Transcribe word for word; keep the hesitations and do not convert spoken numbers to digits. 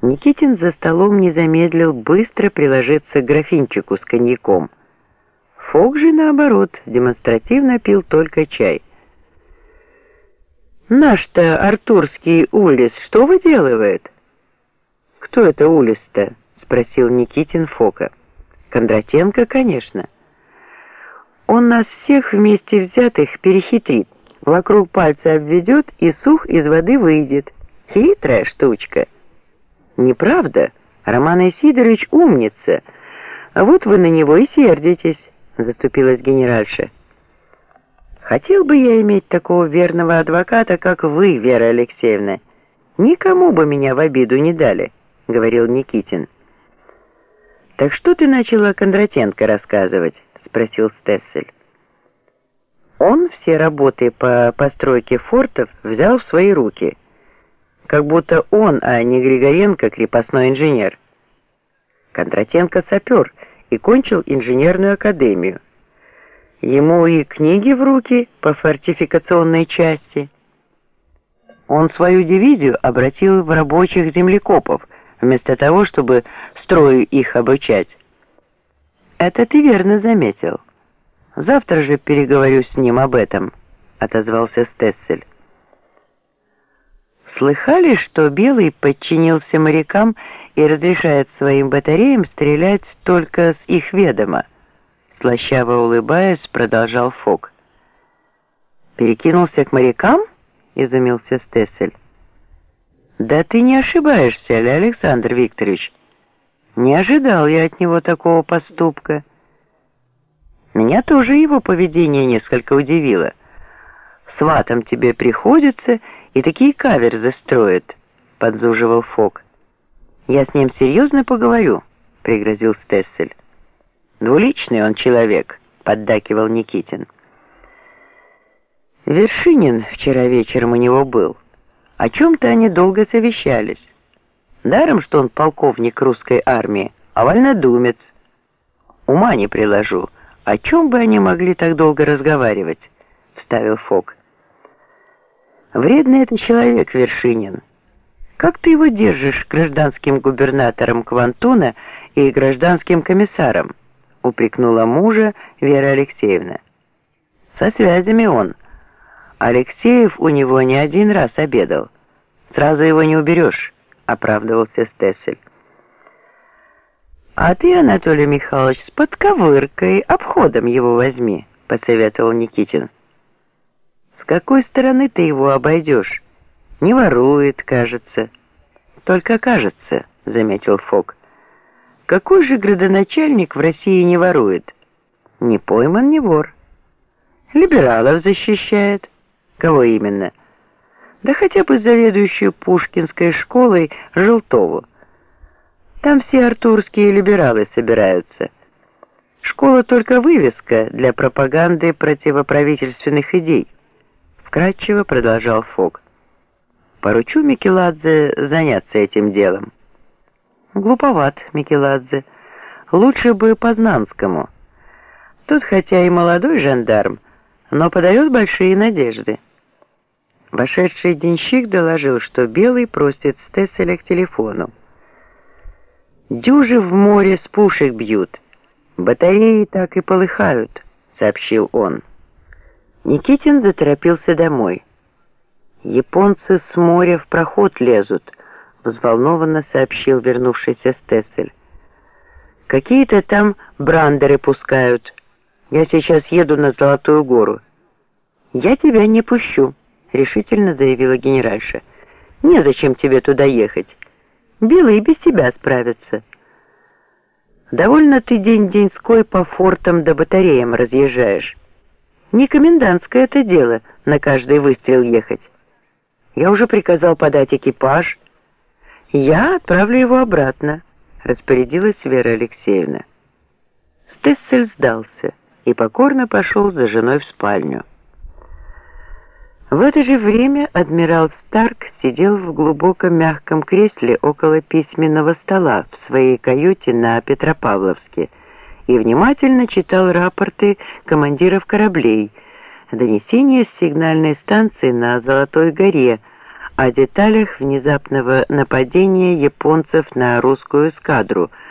Никитин за столом не замедлил быстро приложиться к графинчику с коньяком. Фок же, наоборот, демонстративно пил только чай. «Наш-то артурский Улис что выделывает?» «Кто это Улис-то?» — спросил Никитин Фока. «Кондратенко, конечно. Он нас всех вместе взятых перехитрит, вокруг пальца обведет и сух из воды выйдет. Хитрая штучка». «Неправда. Роман Исидорович умница. А вот вы на него и сердитесь», — заступилась генеральша. «Хотел бы я иметь такого верного адвоката, как вы, Вера Алексеевна. Никому бы меня в обиду не дали», — говорил Никитин. «Так что ты начала Кондратенко рассказывать?» — спросил Стессель. «Он все работы по постройке фортов взял в свои руки, как будто он, а не Григоренко, крепостной инженер. Кондратенко сапер и кончил инженерную академию. Ему и книги в руки по фортификационной части. Он свою дивизию обратил в рабочих землекопов, вместо того, чтобы строю их обучать. Это ты верно заметил. Завтра же переговорю с ним об этом», — отозвался Стессель. «Слыхали, что Белый подчинился морякам и разрешает своим батареям стрелять только с их ведома?» Слащаво улыбаясь, продолжал Фок. «Перекинулся к морякам?» — изумился Стессель. «Да ты не ошибаешься, ли, Александр Викторович? Не ожидал я от него такого поступка. Меня тоже его поведение несколько удивило. Сватом тебе приходится и такие каверзы строит», — подзуживал Фок. «Я с ним серьезно поговорю», — пригрозил Стессель. «Двуличный он человек», — поддакивал Никитин. Вершинин вчера вечером у него был. О чем-то они долго совещались. Даром, что он полковник русской армии, а вольнодумец. Ума не приложу, о чем бы они могли так долго разговаривать, — вставил Фок. «Вредный это человек, Вершинин. Как ты его держишь гражданским губернатором Квантуна и гражданским комиссаром?» — упрекнула мужа Вера Алексеевна. «Со связями он. Алексеев у него не один раз обедал. Сразу его не уберешь», — оправдывался Стессель. «А ты, Анатолий Михайлович, с подковыркой, обходом его возьми», — посоветовал Никитин. «С какой стороны ты его обойдешь? Не ворует, кажется». «Только кажется», — заметил Фок. «Какой же градоначальник в России не ворует? Не пойман, не вор. Либералов защищает. Кого именно? Да хотя бы заведующую Пушкинской школой Желтову. Там все артурские либералы собираются. Школа только вывеска для пропаганды противоправительственных идей», — вкратчиво продолжал Фок. «Поручу Микеладзе заняться этим делом». «Глуповат Микеладзе. Лучше бы Познанскому. Тот хотя и молодой жандарм, но подает большие надежды». Вошедший денщик доложил, что Белый просит Стесселя к телефону. «Дюжи в море с пушек бьют. Батареи так и полыхают», — сообщил он. Никитин заторопился домой. «Японцы с моря в проход лезут», — взволнованно сообщил вернувшийся Стессель. «Какие-то там брандеры пускают. Я сейчас еду на Золотую гору». «Я тебя не пущу», — решительно заявила генеральша. «Незачем тебе туда ехать. Белый и без тебя справится. Довольно ты день-деньской по фортам да батареям разъезжаешь. Не комендантское это дело на каждый выстрел ехать. Я уже приказал подать экипаж. Я отправлю его обратно», — распорядилась Вера Алексеевна. Стессель сдался и покорно пошел за женой в спальню. В это же время адмирал Старк сидел в глубоком мягком кресле около письменного стола в своей каюте на Петропавловске и внимательно читал рапорты командиров кораблей, донесения с сигнальной станции на Золотой горе о деталях внезапного нападения японцев на русскую эскадру,